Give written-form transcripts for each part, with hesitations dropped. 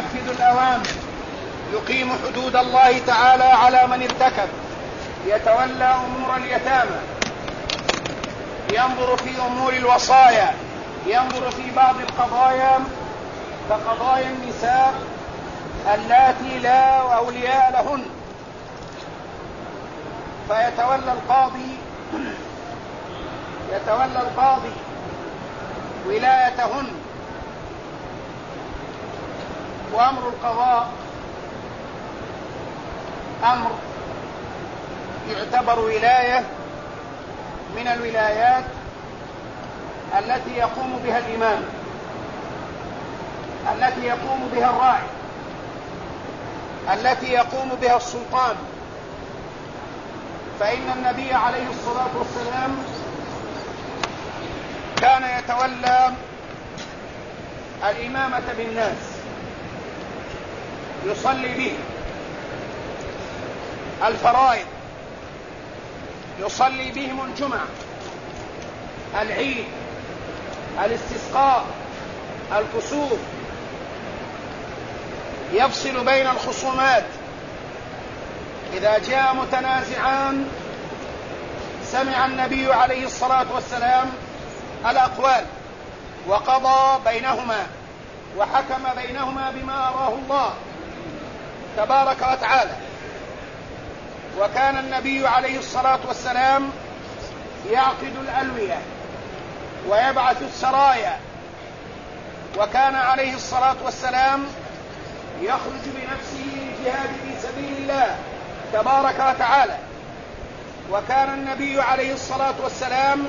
ينفذ الأوامر، يقيم حدود الله تعالى على من ارتكب، يتولى أمور اليتامى، ينظر في أمور الوصايا، ينظر في بعض القضايا كقضايا النساء اللاتي لا أولياء لهن، فيتولى القاضي ولايتهن. وأمر القضاء أمر يعتبر ولاية من الولايات التي يقوم بها الإمام، التي يقوم بها الراعي، التي يقوم بها السلطان. فإن النبي عليه الصلاة والسلام كان يتولى الإمامة بالناس، يصلي به الفرائض، يصلي بهم الجمعة، العيد، الاستسقاء، الكسوف، يفصل بين الخصومات. إذا جاء متنازعان سمع النبي عليه الصلاة والسلام الأقوال وقضى بينهما وحكم بينهما بما أراه الله تبارك وتعالى. وكان النبي عليه الصلاة والسلام يعقد الألوية ويبعث السرايا، وكان عليه الصلاة والسلام يخرج بنفسه للجهاد في سبيل الله تبارك وتعالى. وكان النبي عليه الصلاة والسلام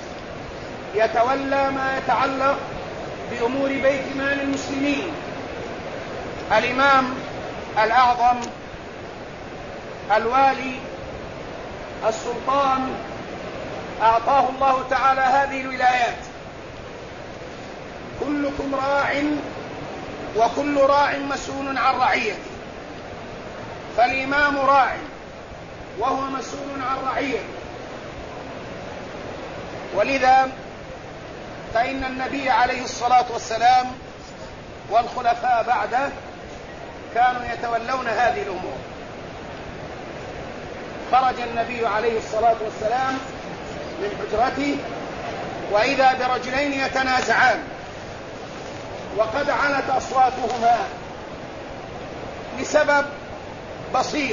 يتولى ما يتعلق بأمور بيت مال المسلمين. الإمام الأعظم، الوالي، السلطان، أعطاه الله تعالى هذه الولايات. كلكم راع وكل راع مسؤول عن رعيته، فالإمام راع وهو مسؤول عن رعيته. ولذا فإن النبي عليه الصلاة والسلام والخلفاء بعده كانوا يتولون هذه الأمور. خرج النبي عليه الصلاة والسلام من حجرته وإذا برجلين يتنازعان وقد علت أصواتهما لسبب بسيط،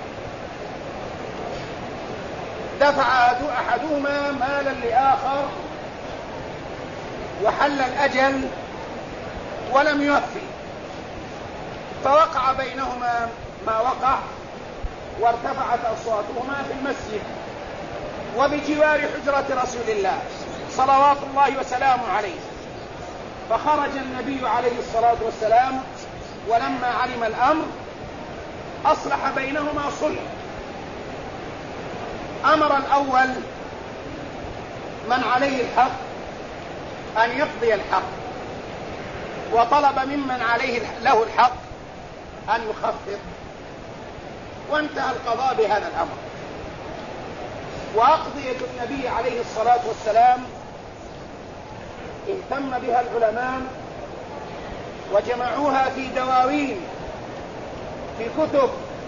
دفع أحدهما مالا لآخر وحل الأجل ولم يوفي، فوقع بينهما ما وقع وارتفعت أصواتهما في المسجد وبجوار حجرة رسول الله صلوات الله وسلامه عليه. فخرج النبي عليه الصلاة والسلام ولما علم الأمر أصلح بينهما صلح. أمر الأول من عليه الحق أن يقضي الحق، وطلب ممن عليه له الحق أن يخفض، وانتهى القضاء بهذا الأمر. وأقضية النبي عليه الصلاة والسلام اهتم بها العلماء وجمعوها في دواوين، في كتب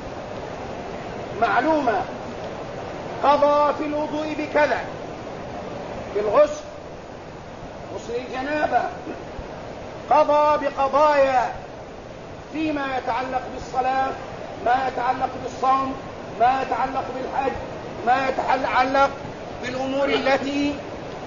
معلومة. قضى في الوضوء بكذا، في الغسل، غسل الجنابة، قضى بقضايا فيما يتعلق بالصلاة، ما يتعلق بالصوم، ما يتعلق بالحج، ما يتعلق بالأمور التي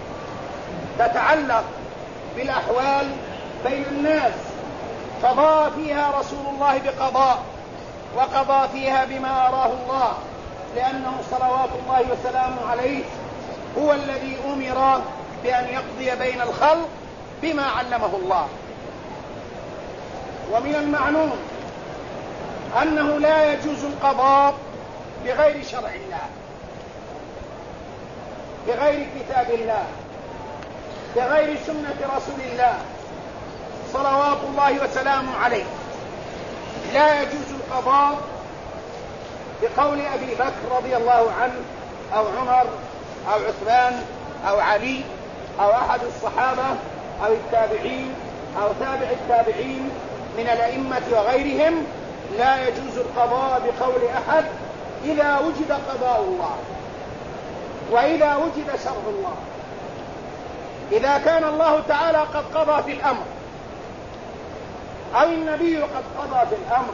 تتعلق بالأحوال بين الناس. قضى فيها رسول الله بقضاء، وقضى فيها بما أراه الله، لأنه صلوات الله وسلامه عليه هو الذي أمر بأن يقضي بين الخلق بما علمه الله. ومن المعلوم أنه لا يجوز القضاء بغير شرع الله، بغير كتاب الله، بغير سنة رسول الله صلوات الله وسلامه عليه. لا يجوز القضاء بقول أبي بكر رضي الله عنه أو عمر أو عثمان أو علي أو أحد الصحابة أو التابعين أو تابع التابعين. من الأئمة وغيرهم لا يجوز القضاء بقول أحد إذا وجد قضاء الله وإذا وجد شرع الله. إذا كان الله تعالى قد قضى في الأمر أو النبي قد قضى في الأمر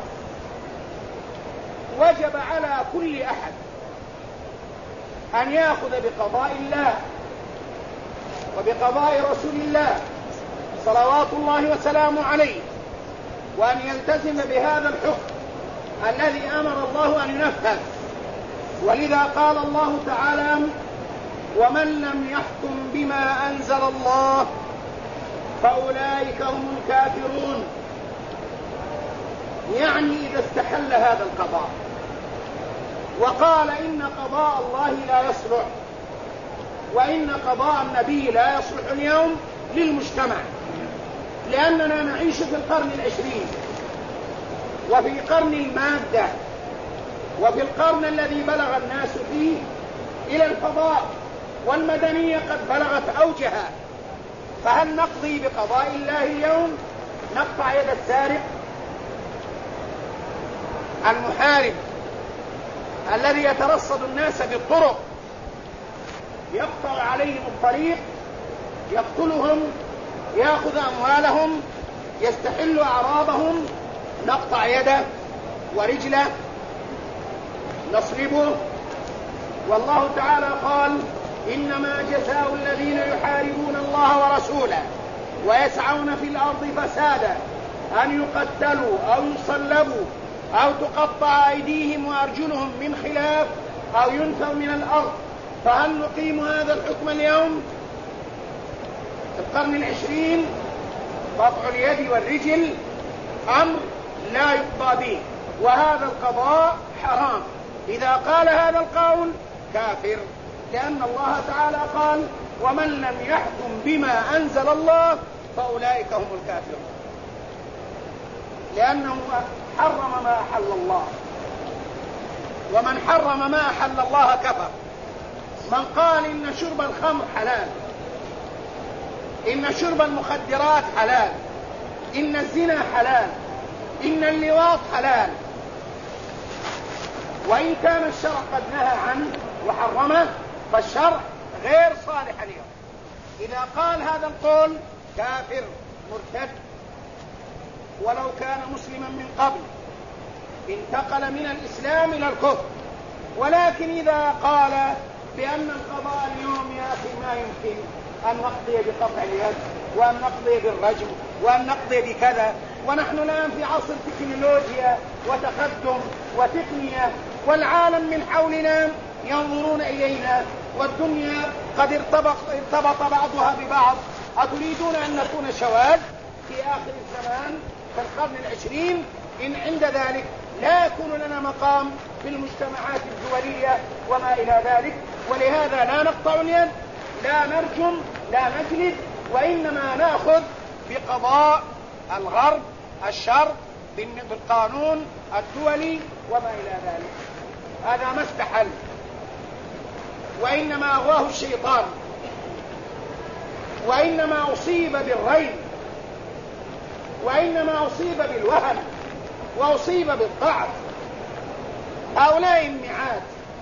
وجب على كل أحد أن يأخذ بقضاء الله وبقضاء رسول الله صلوات الله وسلامه عليه، وأن يلتزم بهذا الحكم الذي أمر الله أن ينفذ. ولذا قال الله تعالى: ومن لم يحكم بما أنزل الله فأولئك هم الكافرون. يعني إذا استحل هذا القضاء وقال إن قضاء الله لا يصلح وإن قضاء النبي لا يصلح اليوم للمجتمع، لأننا نعيش في القرن العشرين وفي قرن المادة وفي القرن الذي بلغ الناس فيه إلى الفضاء، والمدنية قد بلغت أوجها. فهل نقضي بقضاء الله اليوم؟ نقطع يد السارق المحارب الذي يترصد الناس بالطرق، يقطع عليهم الطريق، يقتلهم، يأخذ أموالهم، يستحل أعراضهم، نقطع يده ورجله، نصلبه. والله تعالى قال: إنما جزاء الذين يحاربون الله ورسوله ويسعون في الأرض فسادا أن يقتلوا أو يصلبوا أو تقطع أيديهم وأرجلهم من خلاف أو ينفوا من الأرض. فهل نقيم هذا الحكم اليوم في القرن العشرين؟ قطع اليد والرجل أمر لا يقضى به، وهذا القضاء حرام. إذا قال هذا القول كافر، لأن الله تعالى قال: ومن لم يحكم بما أنزل الله فأولئك هم الكافرون، لأنه حرم ما أحل الله، ومن حرم ما أحل الله كفر. من قال إن شرب الخمر حلال، إن شرب المخدرات حلال، إن الزنا حلال، إن اللواط حلال، وإن كان الشرع قد نهى عنه وحرمه فالشرع غير صالح اليوم. إذا قال هذا القول كافر مرتد، ولو كان مسلما من قبل انتقل من الإسلام إلى الكفر. ولكن إذا قال بأن القضاء اليوم يا أخي ما يمكن أن نقضي بقطع اليد وأن نقضي بالرجم وأن نقضي بكذا، ونحن الآن في عصر تكنولوجيا وتقدم وتقنية، والعالم من حولنا ينظرون إلينا، والدنيا قد ارتبط بعضها ببعض. أتريدون أن نكون شواذ في آخر الزمان في القرن العشرين؟ إن عند ذلك لا يكون لنا مقام في المجتمعات الدولية وما إلى ذلك. ولهذا لا نقطع اليد، لا نرجم، لا نجلد، وإنما نأخذ بقضاء الغرب الشرق بالقانون الدولي وما إلى ذلك. هذا ما استحل، وإنما أغواه الشيطان، وإنما أصيب بالرين، وإنما أصيب بالوهن، وأصيب بالضعف. هؤلاء النعات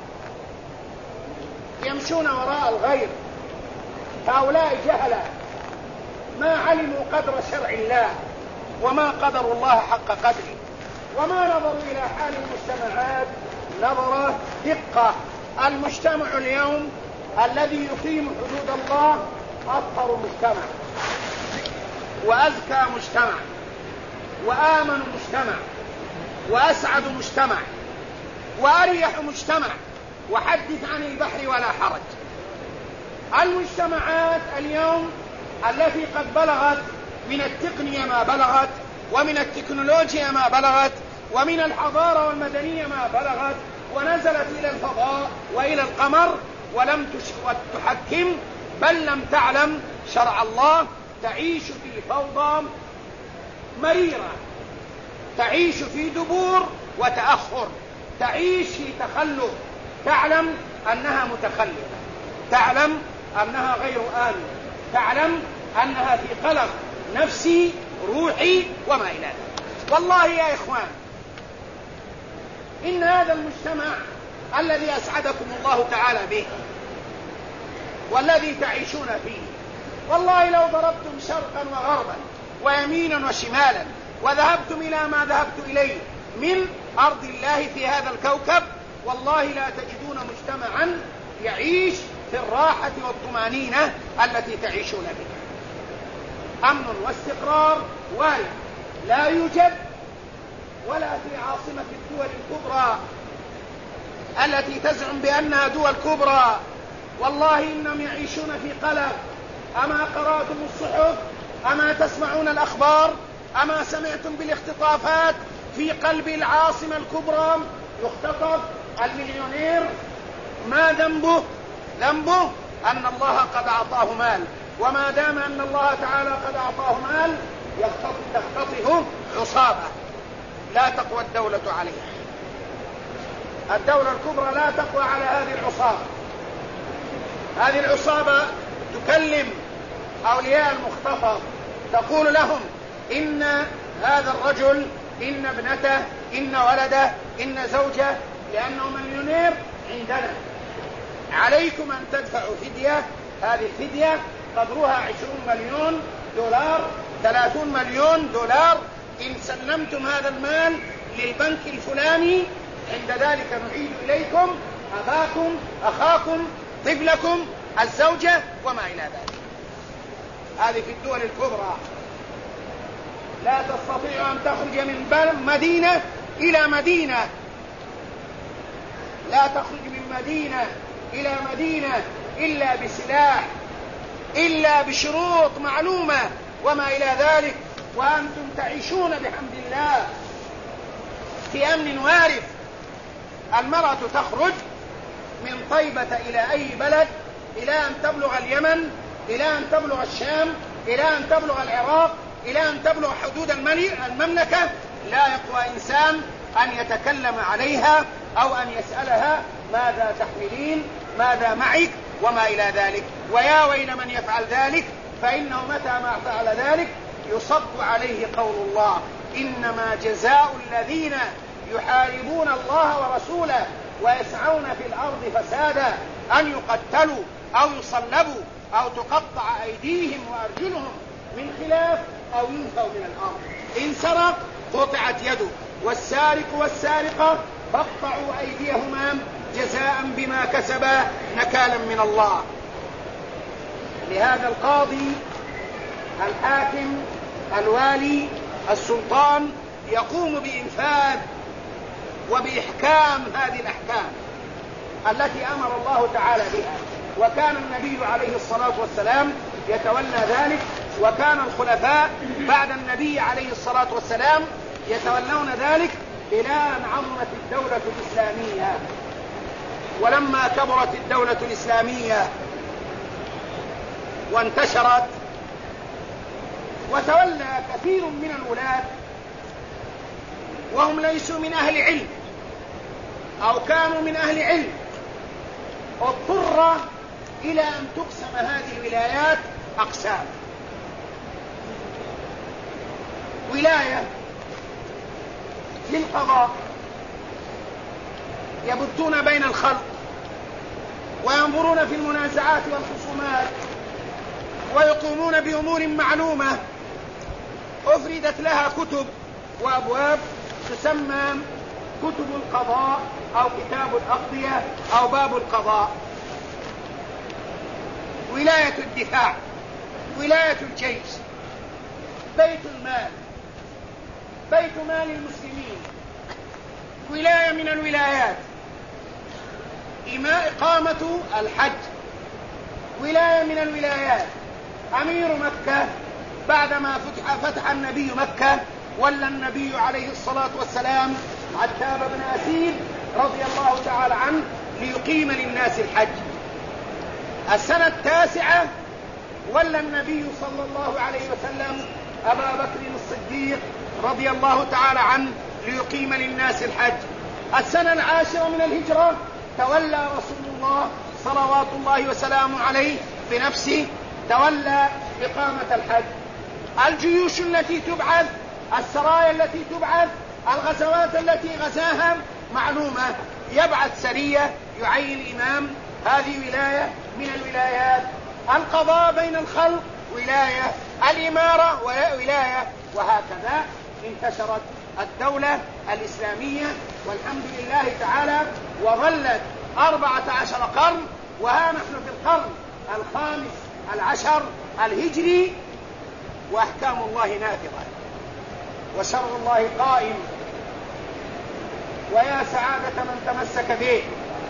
يمشون وراء الغير، هؤلاء جهلة ما علموا قدر شرع الله وما قدروا الله حق قدره، وما نظروا إلى حال المجتمعات نظرة دقة. المجتمع اليوم الذي يقيم حدود الله أطهر مجتمع وأزكى مجتمع وآمن مجتمع وأسعد مجتمع وأريح مجتمع، وحدث عن البحر ولا حرج. المجتمعات اليوم التي قد بلغت من التقنية ما بلغت، ومن التكنولوجيا ما بلغت، ومن الحضارة والمدنية ما بلغت، ونزلت إلى الفضاء وإلى القمر ولم تحكم بل لم تعلم شرع الله، تعيش في فوضى مريرة، تعيش في دبور وتأخر، تعيش في تخلف، تعلم أنها متخلفة، تعلم أنها غير آمنة، تعلم أنها في قلق نفسي روحي وما إلى ذلك. والله يا إخوان إن هذا المجتمع الذي أسعدكم الله تعالى به والذي تعيشون فيه، والله لو ضربتم شرقا وغربا ويمينا وشمالا وذهبتم إلى ما ذهبت إليه من أرض الله في هذا الكوكب، والله لا تجدون مجتمعا يعيش في الراحة والطمأنينة التي تعيشون بها. أمن واستقرار ولا لا يوجد ولا في عاصمة الدول الكبرى التي تزعم بأنها دول كبرى، والله إنهم يعيشون في قلق. أما قرأتم الصحف؟ أما تسمعون الأخبار؟ أما سمعتم بالاختطافات في قلب العاصمة الكبرى؟ يختطف المليونير، ما ذنبه؟ ذنبه أن الله قد أعطاه مال، وما دام أن الله تعالى قد أعطاه مال تختطفه عصابة لا تقوى الدولة عليها. الدولة الكبرى لا تقوى على هذه العصابة. هذه العصابة تكلم أولياء المختطف تقول لهم إن هذا الرجل، إن ابنته، إن ولده، إن زوجه، لأنه مليونير عندنا، عليكم أن تدفعوا فدية. هذه الفدية قدرها 20 مليون دولار، 30 مليون دولار. إن سلمتم هذا المال للبنك الفلاني عند ذلك نعيد إليكم أباكم، أخاكم، طفلكم، الزوجة، وما إلى ذلك. هذه في الدول الكبرى. لا تستطيع أن تخرج من مدينة إلى مدينة، لا تخرج من مدينة إلى مدينة إلا بسلاح، إلا بشروط معلومة وما إلى ذلك، وأنتم تعيشون بحمد الله في أمن وارف. المرأة تخرج من طيبة إلى أي بلد إلى أن تبلغ اليمن، إلى أن تبلغ الشام، إلى أن تبلغ العراق، إلى أن تبلغ حدود المملكة. لا يقوى إنسان أن يتكلم عليها أو أن يسألها ماذا تحملين، ماذا معك، وما إلى ذلك. ويا ويل من يفعل ذلك، فإنه متى ما فعل ذلك يصب عليه قول الله: إنما جزاء الذين يحاربون الله ورسوله ويسعون في الأرض فسادا أن يقتلوا أو يصلبوا أو تقطع أيديهم وأرجلهم من خلاف أو ينفوا من الأرض. إن سرق قطعت يده، والسارق والسارقة فاقطعوا أيديهما جزاء بما كسبا نكالا من الله. لهذا القاضي، الحاكم، الوالي، السلطان يقوم بإنفاذ وبإحكام هذه الأحكام التي أمر الله تعالى بها. وكان النبي عليه الصلاة والسلام يتولى ذلك، وكان الخلفاء بعد النبي عليه الصلاة والسلام يتولون ذلك إلى أن عظمت الدولة الإسلامية. ولما كبرت الدولة الإسلامية وانتشرت وتولى كثير من الولاة وهم ليسوا من أهل علم أو كانوا من أهل علم، اضطر إلى أن تقسم هذه الولايات أقسام. ولاية للقضاء يبثون بين الخلق وينظرون في المنازعات والخصومات ويقومون بأمور معلومة أفردت لها كتب وأبواب تسمى كتب القضاء أو كتاب الأقضية أو باب القضاء. ولاية الدفاع، ولاية الجيش، بيت المال، بيت مال المسلمين، ولاية من الولايات، إقامة الحج، ولاية من الولايات. أمير مكة بعدما فتح النبي مكة ولى النبي عليه الصلاة والسلام عتاب بن أسيد رضي الله تعالى عنه ليقيم للناس الحج. السنة 9 ولى النبي صلى الله عليه وسلم أبا بكر الصديق رضي الله تعالى عنه ليقيم للناس الحج. السنة 10 من الهجرة تولى رسول الله صلوات الله وسلامه عليه بنفسه، تولى إقامة الحج. الجيوش التي تبعث السرايا التي تبعث، الغزوات التي غزاها معلومة. يبعث سرية، يعين إمام، هذه ولاية من الولايات. القضاء بين الخلق ولاية، الإمارة ولاية، وهكذا انتشرت الدولة الإسلامية والحمد لله تعالى، وظلت 14 قرن، وها نحن في القرن 15 الهجري، وأحكام الله نافذة وشر الله قائم. ويا سعادة من تمسك به،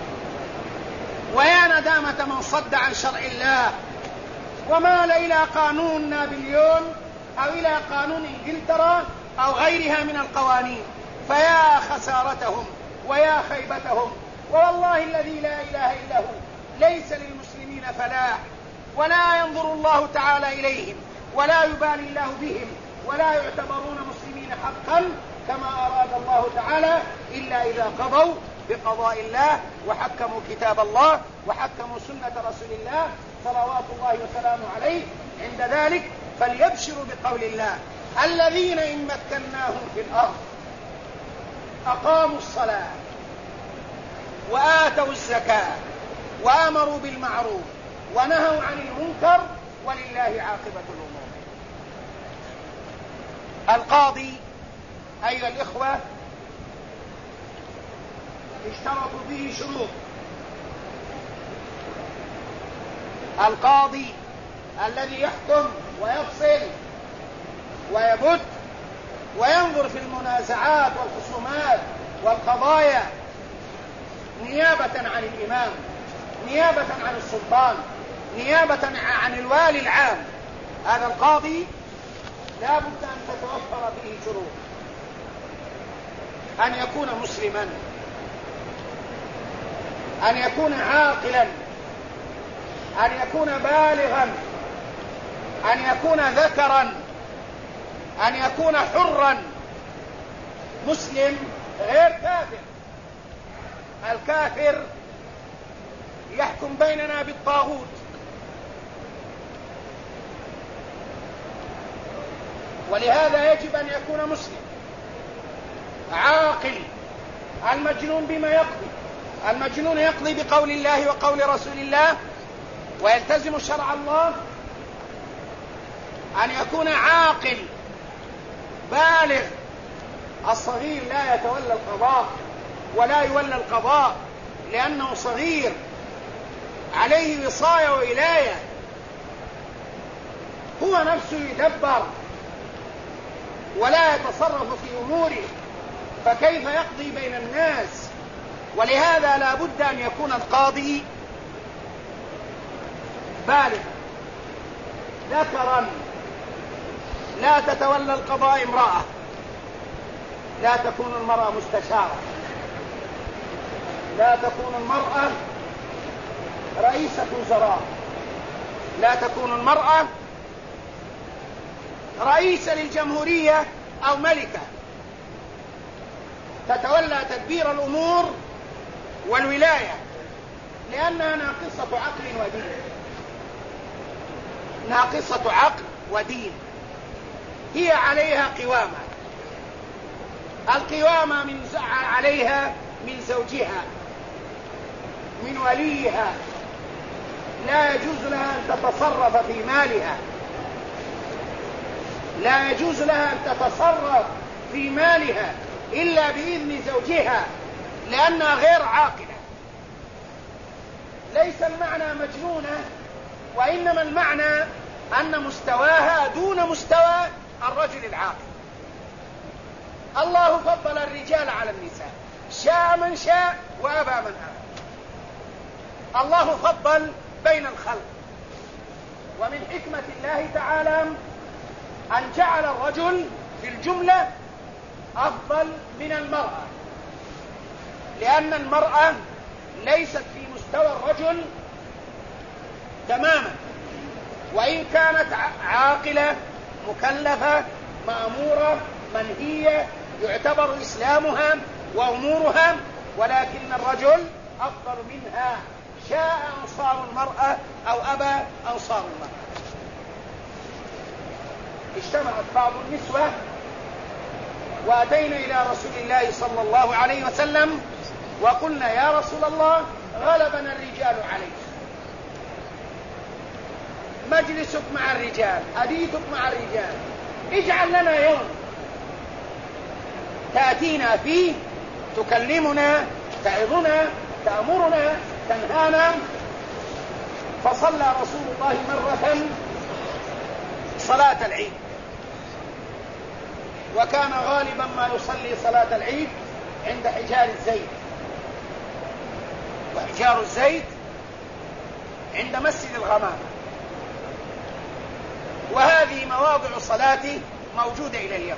ويا ندامة من صد عن شرع الله ومال إلى قانون نابليون أو إلى قانون إنجلترا أو غيرها من القوانين. فيا خسارتهم ويا خيبتهم، والله الذي لا إله إلا هو ليس للمسلمين فلاح، ولا ينظر الله تعالى إليهم، ولا يبالي الله بهم، ولا يعتبرون مسلمين حقا كما أراد الله تعالى، إلا إذا قضوا بقضاء الله وحكموا كتاب الله وحكموا سنة رسول الله صلوات الله وسلامه عليه. عند ذلك فليبشروا بقول الله: الذين إن مكناهم في الأرض أقاموا الصلاة وآتوا الزكاة وآمروا بالمعروف ونهوا عن المنكر ولله عاقبة الأمور. القاضي أيها الإخوة اشترطوا به شروط. القاضي الذي يحكم ويفصل ويبت وينظر في المنازعات والخصومات والقضايا نيابة عن الإمام، نيابة عن السلطان، نيابة عن الوالي العام، هذا القاضي لا بد أن تتوفر فيه شروط: أن يكون مسلما، أن يكون عاقلا، أن يكون بالغا، أن يكون ذكرا، أن يكون حرا مسلم غير كافر. الكافر يحكم بيننا بالطاغوت، ولهذا يجب أن يكون مسلم عاقل. المجنون بما يقضي؟ المجنون يقضي بقول الله وقول رسول الله ويلتزم شرع الله. أن يكون عاقل بالغ. الصغير لا يتولى القضاء ولا يولى القضاء لأنه صغير، عليه وصاية وولاية، هو نفسه يدبر ولا يتصرف في أموره، فكيف يقضي بين الناس؟ ولهذا لا بد أن يكون القاضي بالغ ذكرا. لا تتولى القضاء امرأة، لا تكون المرأة مستشارة، لا تكون المرأة رئيسة وزراء، لا تكون المرأة رئيسة للجمهورية أو ملكة تتولى تدبير الأمور والولاية، لأنها ناقصة عقل ودين، ناقصة عقل ودين. هي عليها قوامة، القوامة عليها من زوجها، من وليها، لا يجوز لها أن تتصرف في مالها، لا يجوز لها أن تتصرف في مالها إلا بإذن زوجها، لأنها غير عاقلة. ليس المعنى مجنونة، وإنما المعنى أن مستواها دون مستوى الرجل العاقل. الله فضل الرجال على النساء، شاء من شاء وأبى من أبى. الله فضل بين الخلق، ومن حكمة الله تعالى أن جعل الرجل في الجملة أفضل من المرأة، لأن المرأة ليست في مستوى الرجل تماما، وإن كانت عاقلة مكلفة مأمورة منهية يعتبر إسلامها وأمورها، ولكن الرجل أفضل منها، شاء أنصار المرأة أو أبى أنصار المرأة. اجتمعت بعض النسوة وأتينا إلى رسول الله صلى الله عليه وسلم وقلنا يا رسول الله غلبنا الرجال عليك، مجلسك مع الرجال، حديثك مع الرجال، اجعل لنا يوم تأتينا فيه تكلمنا، تعظنا، تأمرنا، تنهانا. فصلى رسول الله مرة صلاة العيد، وكان غالبا ما يصلي صلاة العيد عند حجار الزيت، وحجار الزيت عند مسجد الغمام، وهذه مواضع صلاته موجودة إلى اليوم.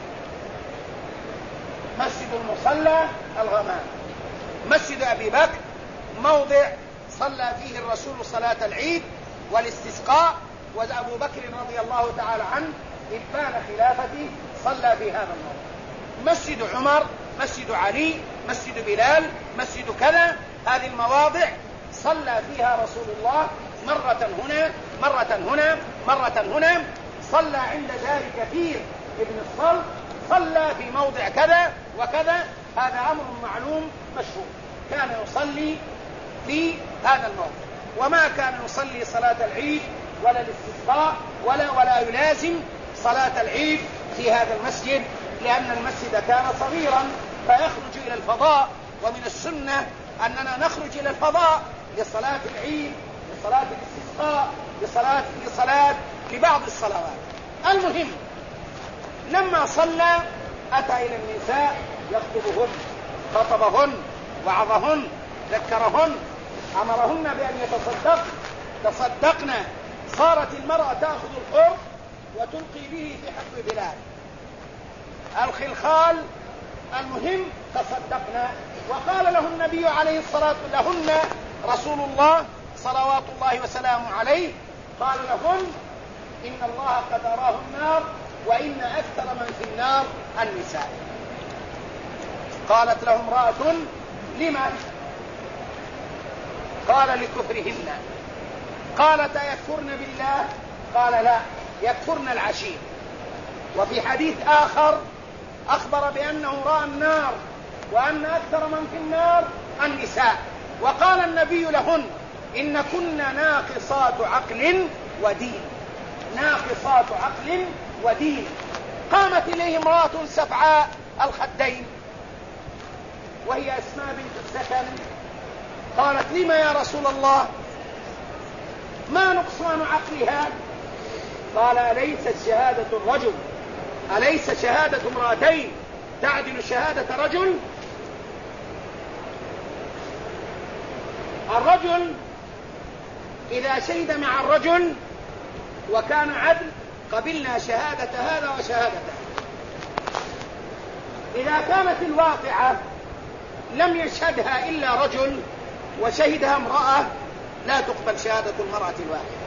مسجد المصلى الغمام، مسجد أبي بكر موضع صلى فيه الرسول صلاة العيد والاستسقاء، وأبو بكر رضي الله تعالى عنه إبان خلافته صلى في هذا الموضع. مسجد عمر، مسجد علي، مسجد بلال، مسجد كذا، هذه المواضع صلى فيها رسول الله مرة هنا مرة هنا مرة هنا. صلى عند دار كثير ابن الصلت، صلى في موضع كذا وكذا، هذا أمر معلوم مشهور، كان يصلي في هذا الموضع، وما كان يصلي صلاة العيد ولا الاستسقاء ولا يلازم صلاة العيد في هذا المسجد، لأن المسجد كان صغيرا فيخرج إلى الفضاء، ومن السنة أننا نخرج إلى الفضاء لصلاة العيد، لصلاة الاستسقاء، لصلاة لبعض الصلوات. المهم لما صلى أتى إلى النساء يخطبهن، خطبهن، وعظهن، ذكرهن، أمرهن بأن تصدقن. صارت المرأة تأخذ القرب وتلقي به في حق بلال الخلخال، المهم تصدقنا. وقال له النبي عليه الصلاة والسلام لهن رسول الله صلوات الله وسلامه عليه، قال لهن إن الله قد أراه النار وإن أكثر من في النار النساء. قالت له امرأة لما؟ قال لكفرهن. قالت يكفرن بالله؟ قال لا، يكفرن العشير. وفي حديث آخر أخبر بأنه رأى النار وأن أكثر من في النار النساء. وقال النبي لهن إن كنا ناقصات عقل ودين، ناقصات عقل ودين. قامت إليه امرأة سفعاء الخدين وهي أسماء بنت السكن، قالت لما يا رسول الله؟ ما نقصان عقلها؟ قال أليست شهادة الرجل، أليس شهادة امرأتين تعدل شهادة رجل؟ الرجل إذا شهد مع الرجل وكان عدل قبلنا شهادة هذا وشهادته. إذا كانت الواقعة لم يشهدها إلا رجل وشهدها امرأة لا تقبل شهادة المرأة الواقعة،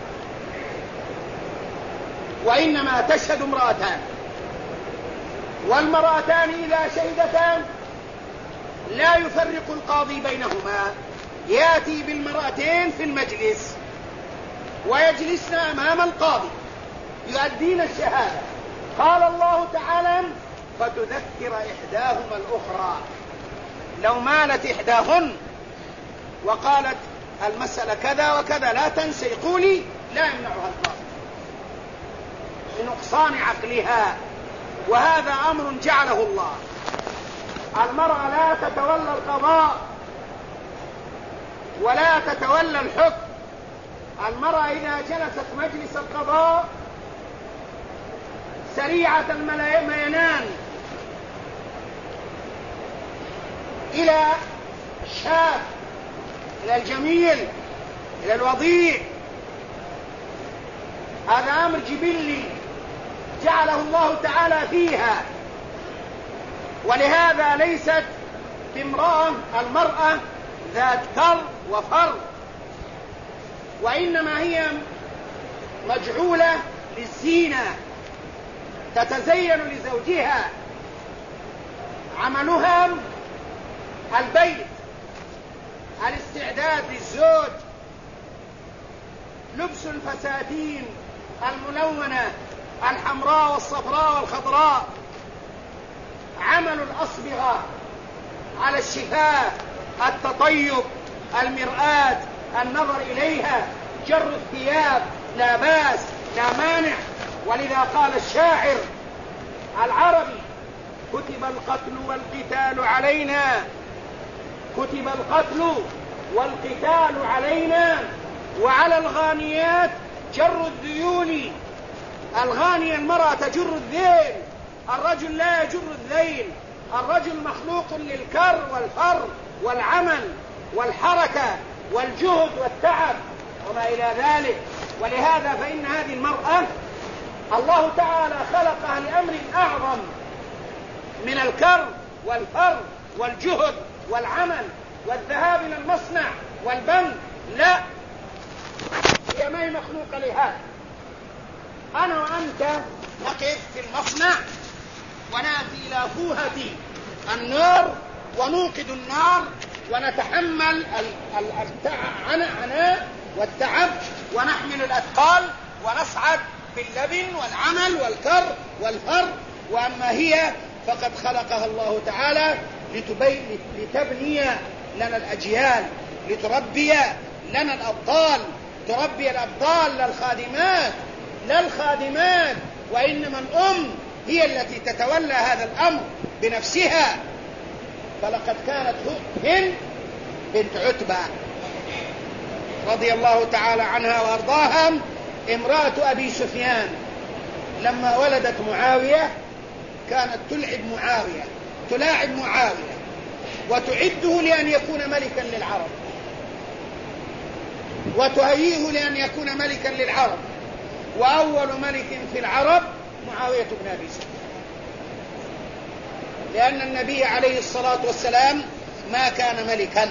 وإنما تشهد امرأتان، والمرأتان إذا شهدتان لا يفرق القاضي بينهما، يأتي بالمرأتين في المجلس ويجلسن أمام القاضي يؤدين الشهادة. قال الله تعالى فتذكر إحداهما الأخرى. لو مالت إحداهن وقالت المسألة كذا وكذا لا تنسي قولي، لا يمنعها القاضي لنقصان عقلها، وهذا أمر جعله الله. المرأة لا تتولى القضاء ولا تتولى الحكم. المرأة إذا جلست مجلس القضاء سريعة المينان إلى الشاب، إلى الجميل، إلى الوضيع. هذا أمر جبلي جعله الله تعالى فيها، ولهذا ليست المرأة ذات كر وفر، وإنما هي مجعولة للزينة، تتزين لزوجها. عملها البيت، الاستعداد للزوج، لبس الفساتين الملونة الحمراء والصفراء والخضراء، الأصبغة على الشفاه، التطيب، المرآة، النظر إليها، جر الثياب، لا بأس لا مانع. ولذا قال الشاعر العربي: كتب القتل والقتال علينا، كتب القتل والقتال علينا، وعلى الغانيات جر الذيول. الغانية المرأة تجر الذيل، الرجل لا يجر الذيل. الرجل مخلوق للكر والفر والعمل والحركة والجهد والتعب وما إلى ذلك. ولهذا فإن هذه المرأة الله تعالى خلقها لأمر أعظم من الكر والفر والجهد والعمل والذهاب إلى المصنع والبنك. لا، هي ما هي مخلوقة لهذا. أنا وأنت نقف في المصنع ونأتي إلى فوهة النار ونوقد النار ونتحمل العناء والتعب ونحمل الأثقال ونصعد باللبن والعمل والكر والفر. وأما هي فقد خلقها الله تعالى لتبني لنا الأجيال، لتربي لنا الأبطال، تربي الأبطال لا الخادمات، وإنما الأم هي التي تتولى هذا الأمر بنفسها. فلقد كانت هند بنت عتبة رضي الله تعالى عنها وأرضاها امرأة أبي سفيان، لما ولدت معاوية كانت تلاعب معاوية وتعده لأن يكون ملكا للعرب، وتهيئه لأن يكون ملكا للعرب. وأول ملك في العرب معاوية بن أبي سفيان، لأن النبي عليه الصلاة والسلام ما كان ملكا،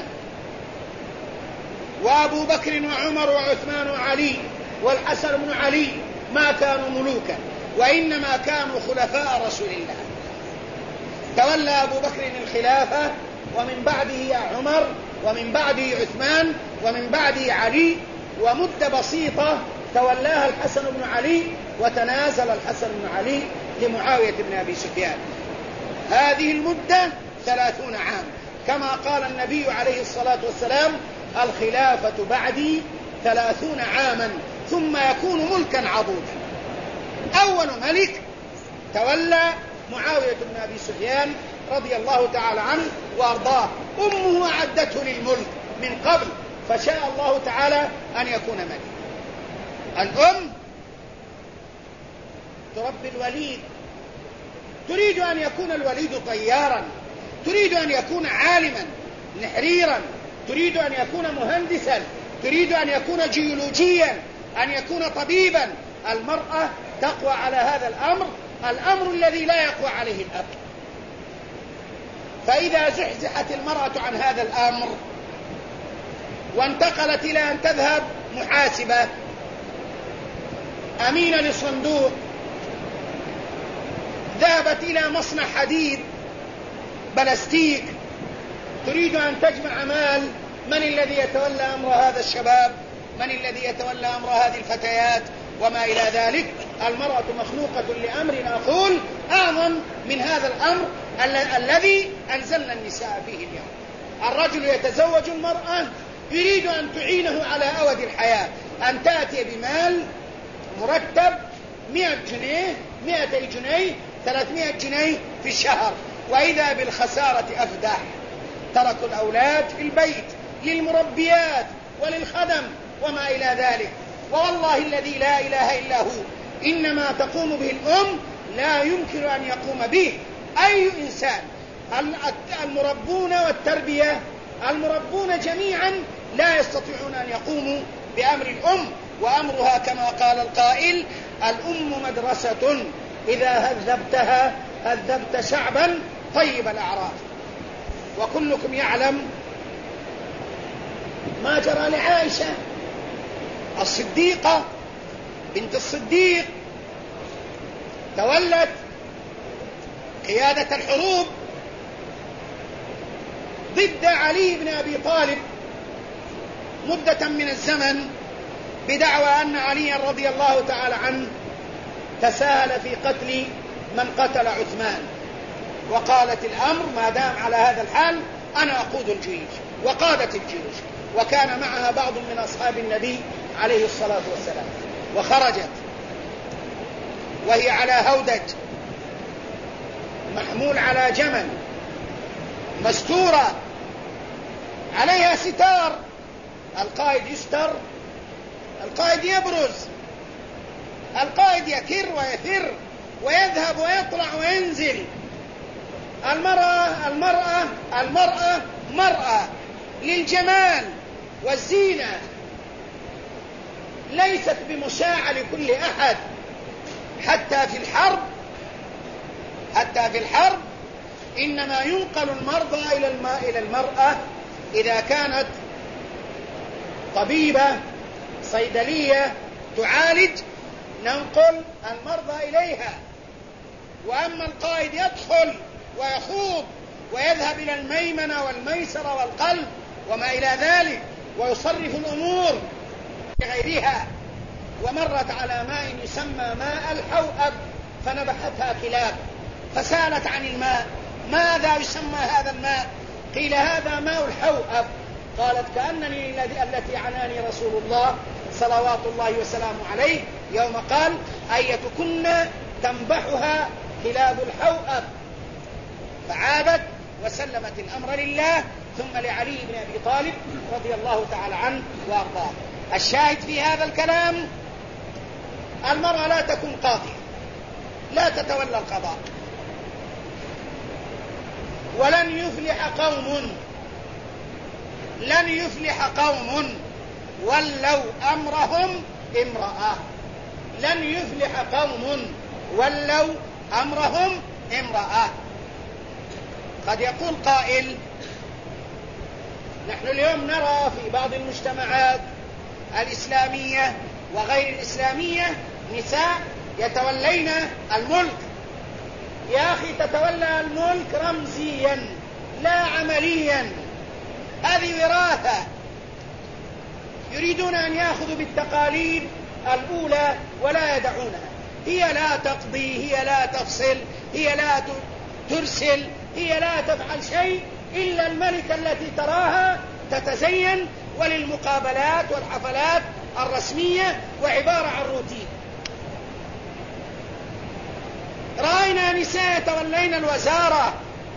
وأبو بكر وعمر وعثمان وعلي والحسن بن علي ما كانوا ملوكا، وإنما كانوا خلفاء رسول الله. تولى أبو بكر الخلافة، ومن بعده عمر، ومن بعده عثمان، ومن بعده علي، ومدة بسيطة تولاها الحسن بن علي، وتنازل الحسن بن علي لمعاوية بن أبي سفيان. هذه المدة 30 عام، كما قال النبي عليه الصلاة والسلام: الخلافة بعدي 30 عاما ثم يكون ملكا عضودا. أول ملك تولى معاوية بن أبي سفيان رضي الله تعالى عنه وأرضاه. أمه أعدته للملك من قبل، فشاء الله تعالى أن يكون ملك. الأم تربي الوليد، تريد أن يكون الوليد طيارا، تريد أن يكون عالما نحريرا، تريد أن يكون مهندسا، تريد أن يكون جيولوجيا، أن يكون طبيبا. المرأة تقوى على هذا الأمر الذي لا يقوى عليه الأب. فإذا زحزحت المرأة عن هذا الأمر وانتقلت إلى أن تذهب محاسبة، أمينة للصندوق، ذهبت إلى مصنع حديد بلاستيك، تريد أن تجمع مال، من الذي يتولى أمر هذا الشباب؟ من الذي يتولى أمر هذه الفتيات؟ وما إلى ذلك. المرأة مخلوقة لأمر أقول أعظم من هذا الأمر الذي أنزلنا النساء فيه اليوم. الرجل يتزوج المرأة يريد أن تعينه على أود الحياة، أن تأتي بمال مرتب 100 جنيه 200 جنيه 300 جنيه في الشهر، وإذا بالخسارة أفدح. تركوا الأولاد في البيت للمربيات وللخدم وما إلى ذلك. والله الذي لا إله إلا هو، إنما تقوم به الأم لا يمكن أن يقوم به أي إنسان. المربون والتربية، المربون جميعا لا يستطيعون أن يقوموا بأمر الأم، وأمرها كما قال القائل: الأم مدرسة إذا هذبتها هذبت شعبا طيب الأعراف. وكلكم يعلم ما جرى لعائشة الصديقة بنت الصديق، تولت قيادة الحروب ضد علي بن أبي طالب مدة من الزمن، بدعوى أن علي رضي الله تعالى عنه تساهل في قتل من قتل عثمان. وقالت الأمر ما دام على هذا الحال أنا أقود الجيش، وقادت الجيش، وكان معها بعض من أصحاب النبي عليه الصلاة والسلام، وخرجت وهي على هودج محمول على جمل مستورة عليها ستار. القائد يستر، القائد يبرز، القائد يكر ويفر ويذهب ويطلع وينزل. المرأة مرأة للجمال والزينة، ليست بمشاعة لكل أحد. حتى في الحرب إنما ينقل المرضى إلى المرأة إذا كانت طبيبة صيدلية تعالج، ننقل المرضى إليها. وأما القائد يدخل ويخوض ويذهب إلى الميمنة والميسرة والقلب وما إلى ذلك ويصرف الأمور بغيرها. ومرت على ماء يسمى ماء الحوأب فنبحتها كلاب، فسألت عن الماء: ماذا يسمى هذا الماء؟ قيل: هذا ماء الحوأب. قالت: كأنني التي عناني رسول الله صلوات الله وسلامه عليه يوم قال: أيتكن تنبحها كلاب الحوأب. فعادت وسلمت الأمر لله ثم لعلي بن أبي طالب رضي الله تعالى عنه وأرضاه. الشاهد في هذا الكلام: المرأة لا تكون قاضية، لا تتولى القضاء. ولن يفلح قوم ولوا أمرهم امرأة. لن يفلح قوم ولوا أمرهم امرأة. قد يقول قائل: نحن اليوم نرى في بعض المجتمعات الإسلامية وغير الإسلامية نساء يتولين الملك. يا أخي، تتولى الملك رمزيا لا عمليا، هذه وراثة. يريدون أن يأخذوا بالتقاليد الأولى ولا يدعونها. هي لا تقضي، هي لا تفصل، هي لا ترسل، هي لا تفعل شيء إلا الملكة التي تراها تتزين وللمقابلات والحفلات الرسمية وعبارة عن روتين. رأينا نساء يتولين الوزارة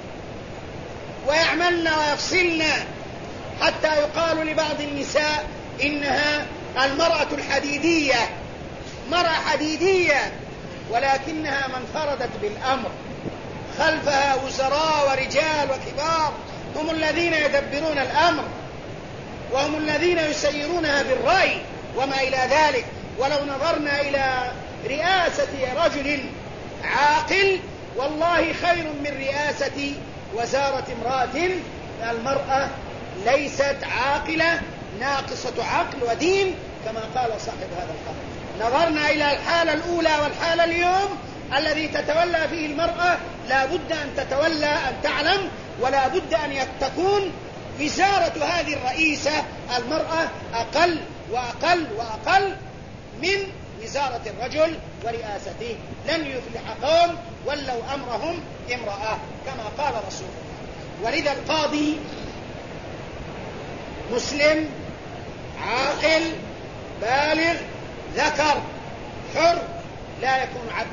ويعملن ويفصلن، حتى يقال لبعض النساء إنها المرأة الحديدية، مرأة حديدية، ولكنها من فرضت بالأمر. خلفها وزراء ورجال وكبار هم الذين يدبرون الأمر، وهم الذين يسيرونها بالرأي وما إلى ذلك. ولو نظرنا إلى رئاسة رجل عاقل والله خير من رئاسة وزارة امرأة. المرأة ليست عاقلة، ناقصة عقل ودين كما قال صاحب هذا القول. نظرنا إلى الحالة الأولى والحالة اليوم الذي تتولى فيه المرأة، لا بد أن تتولى، أن تعلم، ولا بد أن تكون وزارة هذه الرئيسة المرأة أقل وأقل وأقل من وزارة الرجل ورئاسته. لن يفلح قوم ولوا أمرهم امرأة كما قال رسول الله. ولذا القاضي مسلم عاقل بالغ ذكر حر، لا يكون عبد.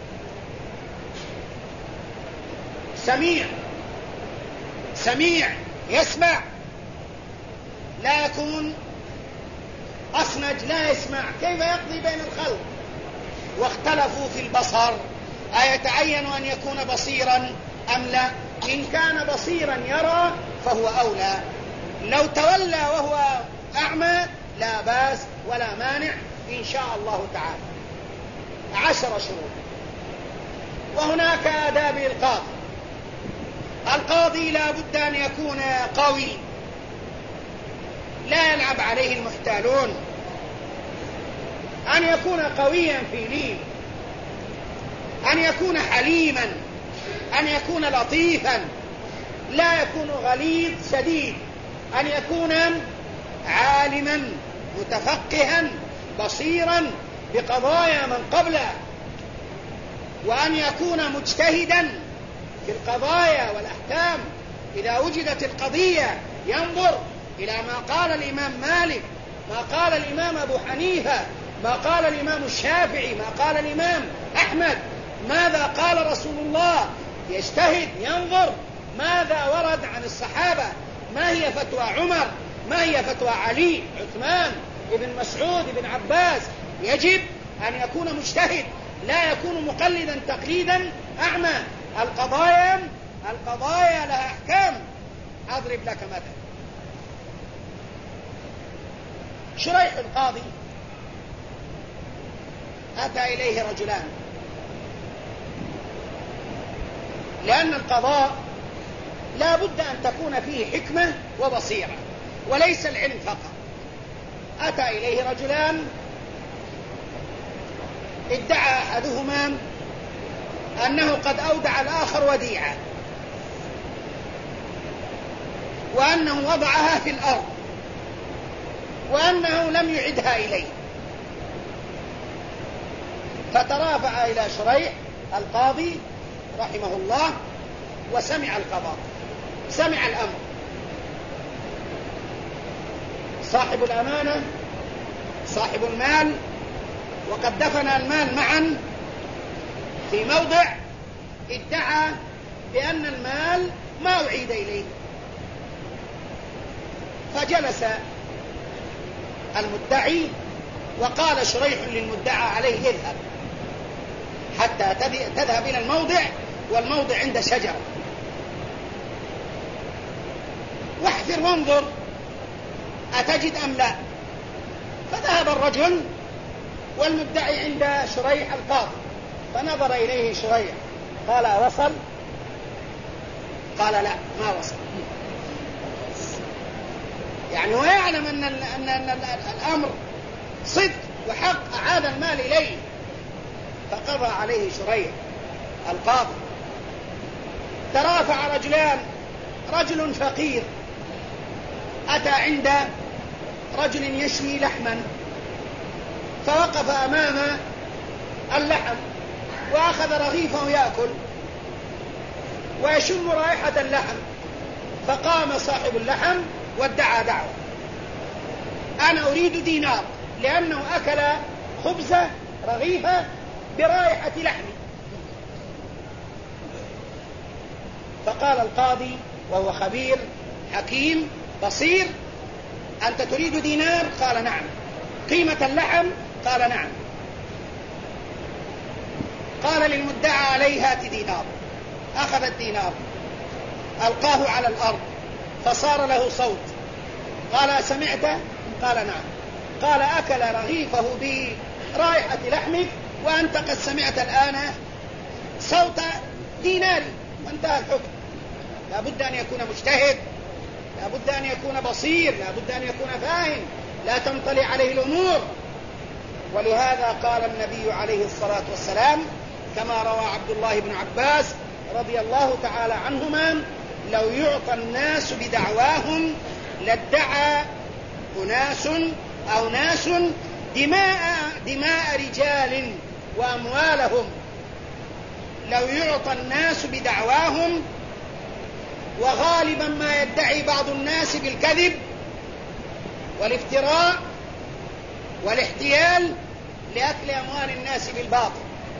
سميع يسمع، لا يكون أصنج لا يسمع. كيف يقضي بين الخلق؟ واختلفوا في البصر، أيتعين أن يكون بصيرا أم لا؟ إن كان بصيرا يرى فهو أولى. لو تولى وهو أعمى لا باس ولا مانع إن شاء الله تعالى. 10 شروط. وهناك آداب القاضي. القاضي لا بد أن يكون قوي، لا يلعب عليه المحتالون، أن يكون قويا في دين، أن يكون حليما، أن يكون لطيفا، لا يكون غليظ شديد، أن يكون عالما متفقها بصيرا بقضايا من قبله، وأن يكون مجتهدا في القضايا والأحكام إذا وجدت القضية ينظر إلى ما قال الإمام مالك، ما قال الإمام أبو حنيفة، ما قال الإمام الشافعي، ما قال الإمام أحمد، ماذا قال رسول الله، يجتهد ينظر ماذا ورد عن الصحابة، ما هي فتوى عمر، ما هي فتوى علي، عثمان، ابن مسعود، ابن عباس. يجب أن يكون مجتهد، لا يكون مقلدا تقليدا أعمى. القضايا لها أحكام. أضرب لك مثلا، شريح القاضي أتى إليه رجلان، لأن القضاء لا بد أن تكون فيه حكمة وبصيرة وليس العلم فقط. أتى إليه رجلان، ادعى أحدهما أنه قد أودع الآخر وديعة، وأنه وضعها في الأرض، وأنه لم يعدها إليه. فترافع إلى شريح القاضي رحمه الله وسمع القضاء، سمع الأمر. صاحب الأمانة، صاحب المال، وقد دفن المال معا في موضع، ادعى بأن المال ما أعيد إليه. فجلس المدعي وقال شريح للمدعى عليه اذهب حتى تذهب إلى الموضع، والموضع عند شجرة، واحفر وانظر أتجد أم لا. فذهب الرجل والمدعي عند شريح القاضي، فنظر إليه شريح قال وصل؟ قال لا ما وصل. يعني هو يعلم أن الأمر صدق وحق، أعاد المال إليه. فقضى عليه شريح القاضي. ترافع رجلان، رجل فقير أتى عند رجل يشوي لحما، فوقف أمام اللحم وأخذ رغيفه يأكل ويشم رائحة اللحم. فقام صاحب اللحم وادعى دعوة، أنا أريد دينار، لأنه أكل خبزة رغيفة برائحة لحمي. فقال القاضي وهو خبير حكيم بصير أنت تريد دينار؟ قال نعم. قيمة اللحم؟ قال نعم. قال للمدعى عليه هات دينار. أخذ الدينار ألقاه على الأرض فصار له صوت. قال سمعت؟ قال نعم. قال أكل رغيفه برائحة لحمك وأنت قد سمعت الآن صوت ديناري، وانتهى الحكم. لا بد أن يكون مجتهد، لا بد أن يكون بصير، لا بد أن يكون فاهم، لا تنطلي عليه الأمور. ولهذا قال النبي عليه الصلاة والسلام كما روى عبد الله بن عباس رضي الله تعالى عنهما لو يعطى الناس بدعواهم لادعى أناس أو ناس دماء رجال وأموالهم. لو يعطى الناس بدعواهم، وغالبا ما يدعي بعض الناس بالكذب والافتراء والاحتيال لأكل أموال الناس بالباطل،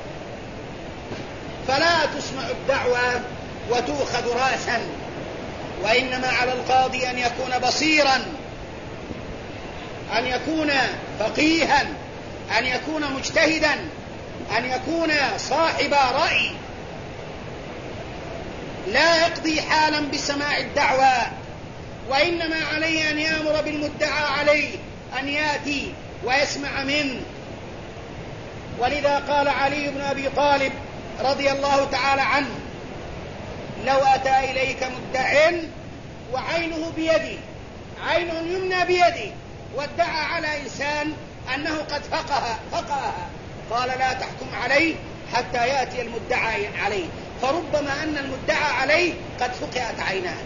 فلا تسمع الدعوة وتؤخذ رأسا، وإنما على القاضي أن يكون بصيرا، أن يكون فقيها، أن يكون مجتهدا، أن يكون صاحب رأي، لا يقضي حالا بسماع الدعوة، وإنما عليه أن يأمر بالمدعى عليه أن يأتي ويسمع منه. ولذا قال علي بن أبي طالب رضي الله تعالى عنه لو أتى إليك مدع وعينه بيدي، عين يمنى بيدي، وادعى على إنسان أنه قد فقهها، قال لا تحكم عليه حتى يأتي المدعى عليه، فربما أن المدعى عليه قد فقهت عيناه.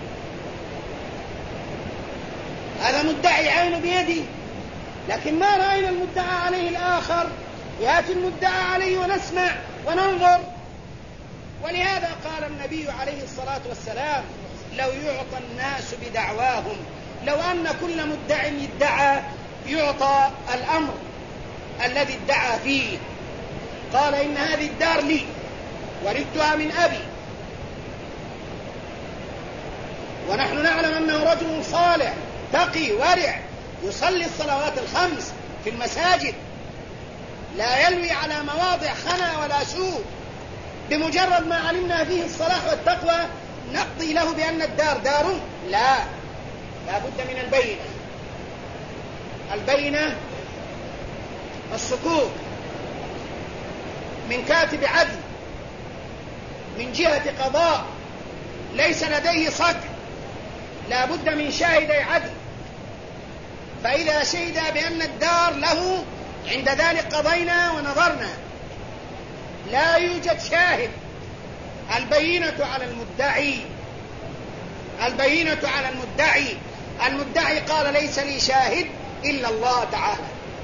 هذا مدعي عين بيدي، لكن ما رأينا المدعى عليه الآخر. يأتي المدعى عليه ونسمع وننظر. ولهذا قال النبي عليه الصلاة والسلام: لو يعطى الناس بدعواهم، لو أن كل مدع ادعى يعطى الأمر الذي ادعى فيه. قال: إن هذه الدار لي ورثتها من أبي، ونحن نعلم أنه رجل صالح تقي ورع يصلي الصلوات الخمس في المساجد، لا يلوي على مواضع خنا ولا سوء. بمجرد ما علمنا فيه الصلاح والتقوى نقضي له بأن الدار دار؟ لا بد من البينة السكوت من كاتب عدل من جهة قضاء ليس لديه صك، لا بد من شاهدي عدل، فإذا شهد بأن الدار له عند ذلك قضينا ونظرنا. لا يوجد شاهد. البينة على المدعي. المدعي قال: ليس لي شاهد إلا الله تعالى.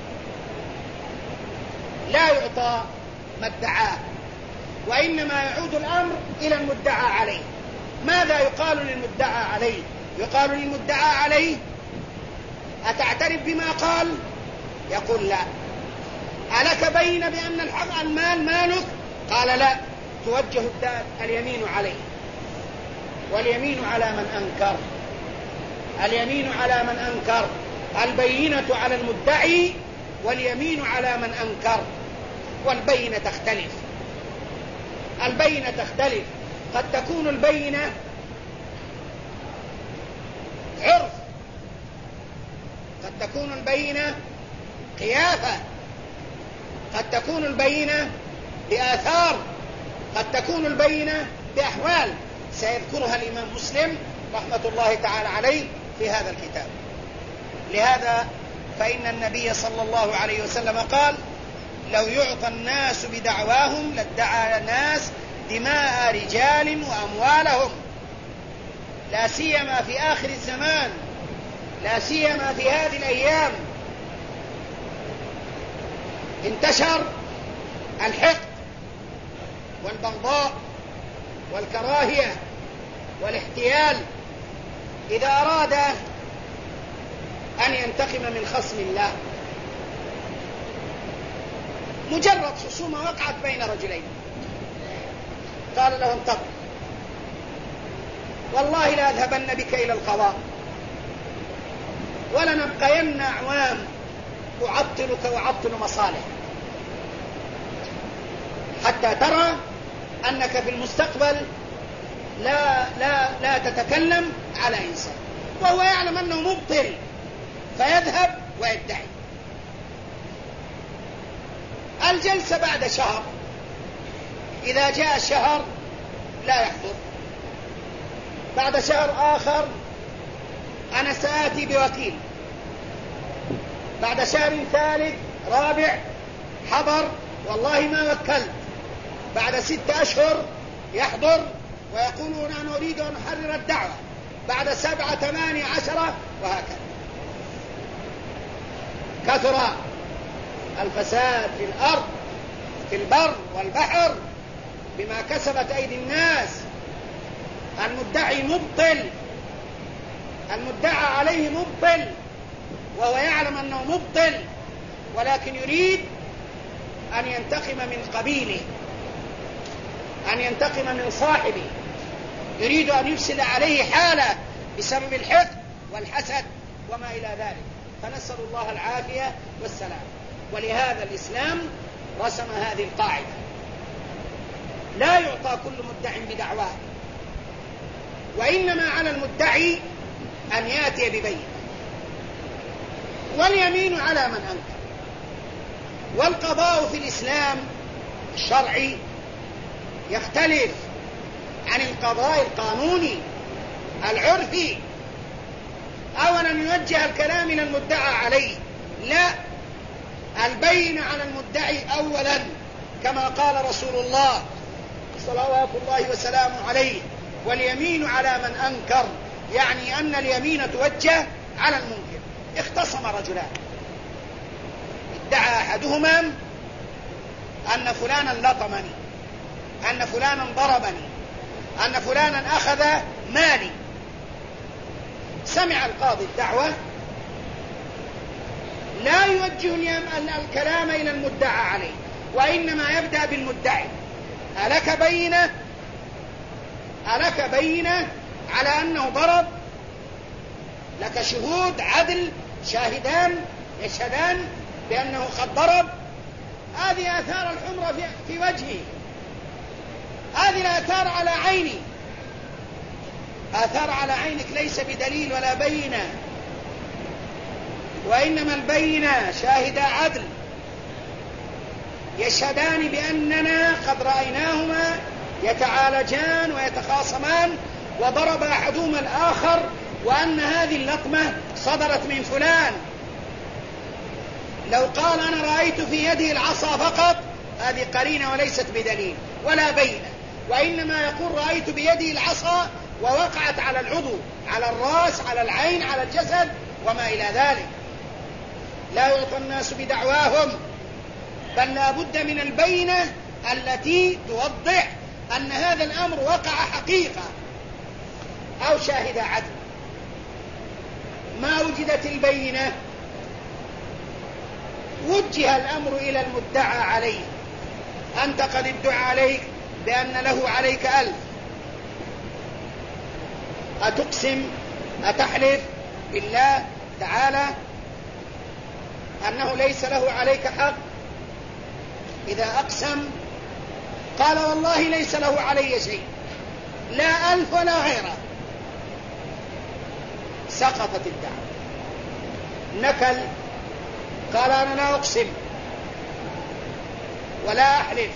لا يعطى ما ادعاه، وإنما يعود الأمر إلى المدعى عليه. ماذا يقال للمدعى عليه؟ يقال للمدعى عليه: أتعترف بما قال؟ يقول: لا. ألك بين بأن الحق المال مالك؟ قال: لا. توجه اليمين عليه، واليمين على من أنكر. البينة على المدعي واليمين على من أنكر. والبينة تختلف. قد تكون البينة عرف، قد تكون البينة قيافة، قد تكون البينة بآثار، قد تكون البينة بأحوال سيذكرها الإمام مسلم رحمة الله تعالى عليه في هذا الكتاب. لهذا فإن النبي صلى الله عليه وسلم قال: لو يعطى الناس بدعواهم لادعى الناس دماء رجال وأموالهم. لا سيما في آخر الزمان، لا سيما في هذه الأيام، انتشر الحقد والبغضاء والكراهية والاحتيال. إذا أراد أن ينتقم من خصم الله، مجرد خصومة وقعت بين رجلين، قال له: انتظر، والله لا أذهبن بك إلى القضاء ولنبقين أعوام أعطلك وأعطل مصالح حتى ترى أنك في المستقبل لا تتكلم على إنسان، وهو يعلم أنه مبطل، فيذهب ويدعي. الجلسة بعد شهر، إذا جاء الشهر لا يحضر، بعد شهر آخر: أنا سآتي بوكيل، بعد شهر ثالث رابع حضر: والله ما وكلت، بعد 6 أشهر يحضر ويقولون: أنا أريد أن أحرر الدعوة، بعد 7 8 10، وهكذا. كثر الفساد في الأرض في البر والبحر بما كسبت أيدي الناس. المدعي مبطل، المدعى عليه مبطل، وهو يعلم أنه مبطل، ولكن يريد أن ينتقم من قبيله، أن ينتقم من صاحبه، يريد أن يفسد عليه حاله بسبب الحقد والحسد وما إلى ذلك. فنسأل الله العافية والسلام. ولهذا الإسلام رسم هذه القاعدة: لا يعطى كل مدع بدعواه، وإنما على المدعي أن يأتي ببينة، واليمين على من أنكر. والقضاء في الإسلام الشرعي يختلف عن القضاء القانوني العرفي. أولا يوجه الكلام إلى المدعى عليه، لا، البين على المدعي أولا، كما قال رسول الله صلوات الله وسلامه عليه: واليمين على من أنكر، يعني أن اليمين توجه على المنكر. اختصم رجلان، ادعى أحدهما أن فلانا لطمني أن فلانا ضربني، أن فلانا أخذ مالي. سمع القاضي الدعوة لا يوجه الكلام إلى المدعى عليه، وإنما يبدأ بالمدعي: ألك بينة على أنه ضرب؟ لك شهود عدل شاهدان يشهدان بأنه قد ضرب؟ هذه آثار الحمرة في وجهي، هذه الآثار على عيني. آثار على عينك ليس بدليل ولا بينة، وإنما البينة شاهدا عدل يشهدان بأننا قد رأيناهما يتعالجان ويتخاصمان وضرب أحدهما الآخر، وأن هذه اللطمة صدرت من فلان. لو قال أنا رأيت في يده العصا فقط، هذه قرينة وليست بدليل ولا بينة، وإنما يقول رأيت بيده العصا ووقعت على العضو، على الرأس، على العين، على الجسد وما إلى ذلك. لا يعطى الناس بدعواهم، بل لا بد من البينة التي توضح أن هذا الأمر وقع حقيقة أو شاهد عدل. ما وجدت البينة وجه الأمر إلى المدعى عليه: أنت قد ادعى عليك بأن له عليك 1000، أتقسم أتحلف بالله تعالى أنه ليس له عليك حق؟ إذا أقسم قال والله ليس له علي شيء، لا 1000 ولا غيره، سقطت الدعوة. نكل قال أنا لا أقسم ولا أحلف،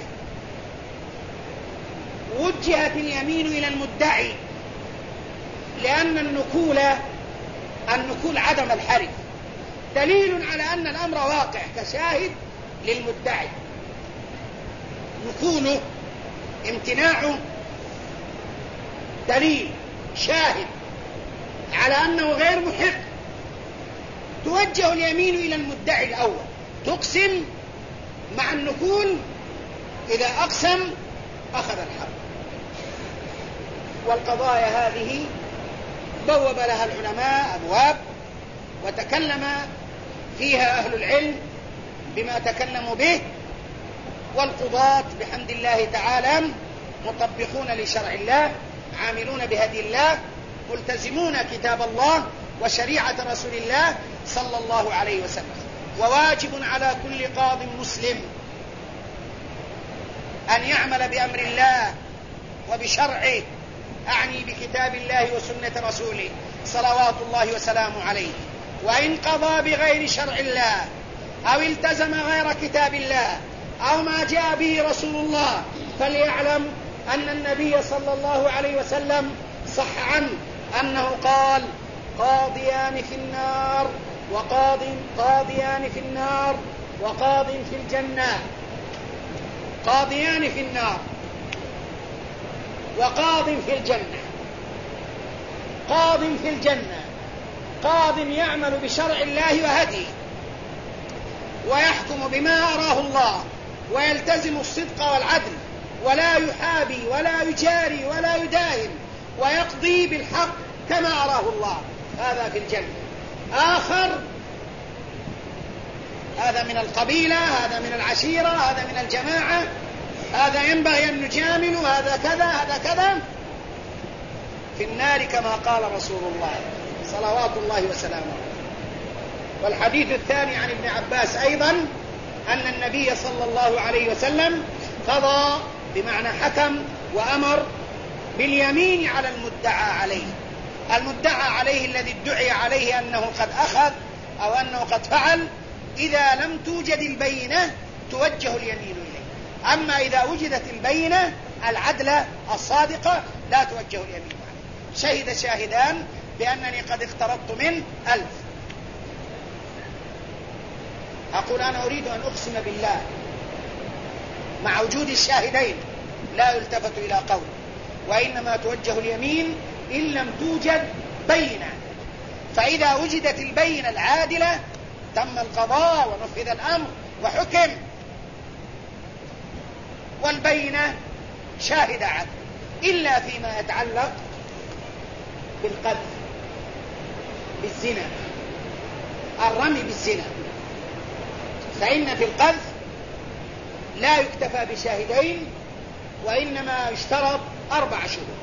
وجهت اليمين إلى المدعي، لأن النكول عدم الحلف دليل على أن الأمر واقع كشاهد للمدعي. نكوله امتناعه دليل شاهد على أنه غير محق. توجه اليمين إلى المدعي الأول، تقسم مع النكول، إذا أقسم أخذ الحق. والقضايا هذه بوب لها العلماء أبواب وتكلم فيها أهل العلم بما تكلموا به، والقضاة بحمد الله تعالى مطبقون لشرع الله، عاملون بهدي الله، ملتزمون كتاب الله وشريعة رسول الله صلى الله عليه وسلم. وواجب على كل قاض مسلم أن يعمل بأمر الله وبشرعه، أعني بكتاب الله وسنة رسوله صلوات الله وسلامه عليه. وإن قضى بغير شرع الله أو التزم غير كتاب الله أو ما جاء به رسول الله، فليعلم أن النبي صلى الله عليه وسلم صح عنه أنه قال: قاضيان في النار قاضيان في النار وقاض في الجنة. قاضيان في النار وقاض في الجنة. قاض في الجنة قاض يعمل بشرع الله وهديه ويحكم بما أراه الله ويلتزم الصدق والعدل، ولا يحابي ولا يجاري ولا يداهن، ويقضي بالحق كما أراه الله، هذا في الجنة. آخر هذا من القبيلة، هذا من العشيرة، هذا من الجماعة، هذا ينبغي أن نجامل، هذا كذا هذا كذا، في النار كما قال رسول الله صلوات الله وسلامه. والحديث الثاني عن ابن عباس أيضا أن النبي صلى الله عليه وسلم قضى بمعنى حكم وأمر باليمين على المدعى عليه. المدعى عليه الذي ادعي عليه أنه قد أخذ أو أنه قد فعل، إذا لم توجد البينة توجه اليمين إليه. أما إذا وجدت البينة العدلة الصادقة لا توجه اليمين عليه. شهد شاهدان بأنني قد اقترضت منه 1000. أقول أنا أريد أن أقسم بالله مع وجود الشاهدين، لا يلتفت إلى قول، وإنما توجه اليمين إن لم توجد بينة. فإذا وجدت البينة العادلة تم القضاء ونفذ الأمر وحكم. والبينة شاهد عدل إلا فيما يتعلق بالقذف، بالزنا، الرمي بالزنا، فإن في القذف لا يكتفى بشاهدين، وإنما يشترط 4 شهود.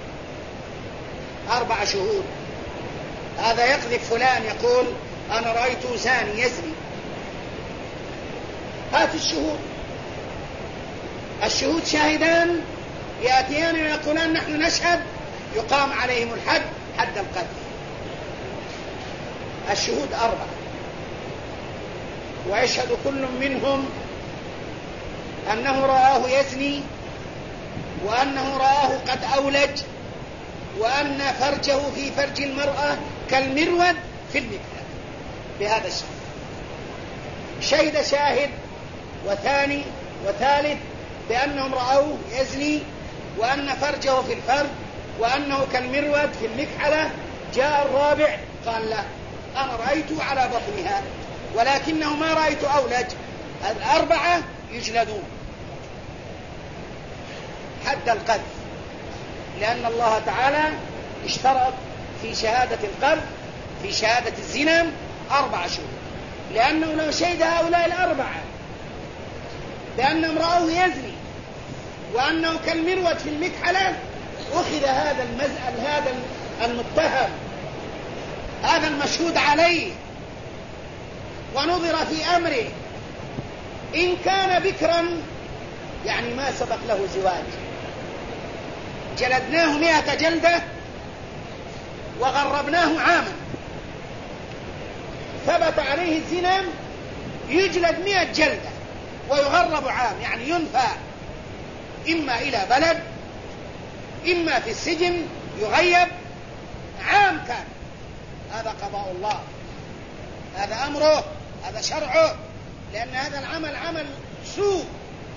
4 شهود. هذا يقذف فلان يقول أنا رأيت زاني يزني، هات الشهود. الشهود شاهدان يأتيان ويقولان نحن نشهد، يقام عليهم الحد، حد القذف. الشهود 4، ويشهد كل منهم أنه رآه يزني، وأنه رآه قد أولج، وأن فرجه في فرج المرأة كالمرود في المكحل، بهذا الشهر. شهد شاهد وثاني وثالث بأنهم رأوه يزني، وأن فرجه في الفرج، وأنه كالمرود في المكحلة. جاء الرابع قال له أنا رأيت على بطنها ولكنه ما رأيت أولج. 4 يجلدون حد القذف، لأن الله تعالى اشترط في شهادة القذف، في شهادة الزنا 4 شهود، لأنه لو شهد هؤلاء 4 بأنهم رأوه يزني وأنه كالمرود في المكحلة، أخذ هذا هذا المتهم، هذا المشهود عليه، ونظر في أمره. إن كان بكرا يعني ما سبق له زواج، جلدناه 100 جلدة وغربناه عاما، ثبت عليه الزنا يجلد 100 جلدة ويغرب عام، يعني ينفى إما إلى بلد، إما في السجن يغيب عام كان. هذا قضاء الله، هذا أمره، هذا شرعه، لأن هذا العمل عمل سوء،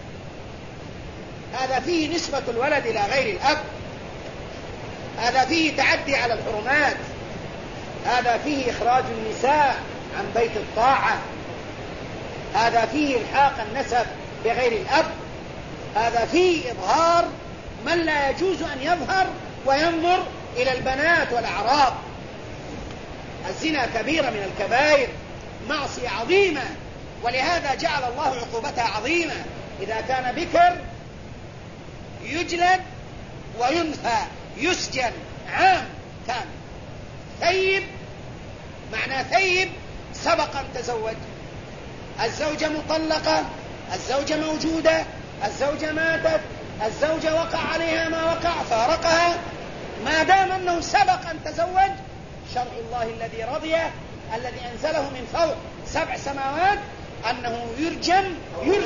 هذا فيه نسبة الولد إلى غير الأب، هذا فيه تعدي على الحرمات، هذا فيه إخراج النساء عن بيت الطاعة، هذا فيه إلحاق النسب بغير الأب، هذا فيه إظهار من لا يجوز أن يظهر وينظر إلى البنات والأعراض. الزنا كبيرة من الكبائر، معصية عظيمة، ولهذا جعل الله عقوبتها عظيمة. إذا كان بكر يجلد وينفى، يسجن عام كان. ثيب، معنى ثيب سبق أن تزوج، الزوجة مطلقة، الزوجة موجودة، الزوجة ماتت، الزوجة وقع عليها ما وقع، فارقها، ما دام أنه سبق أن تزوج، شرع الله الذي رضيه، الذي أنزله من فوق 7 سماوات، أنه يرجم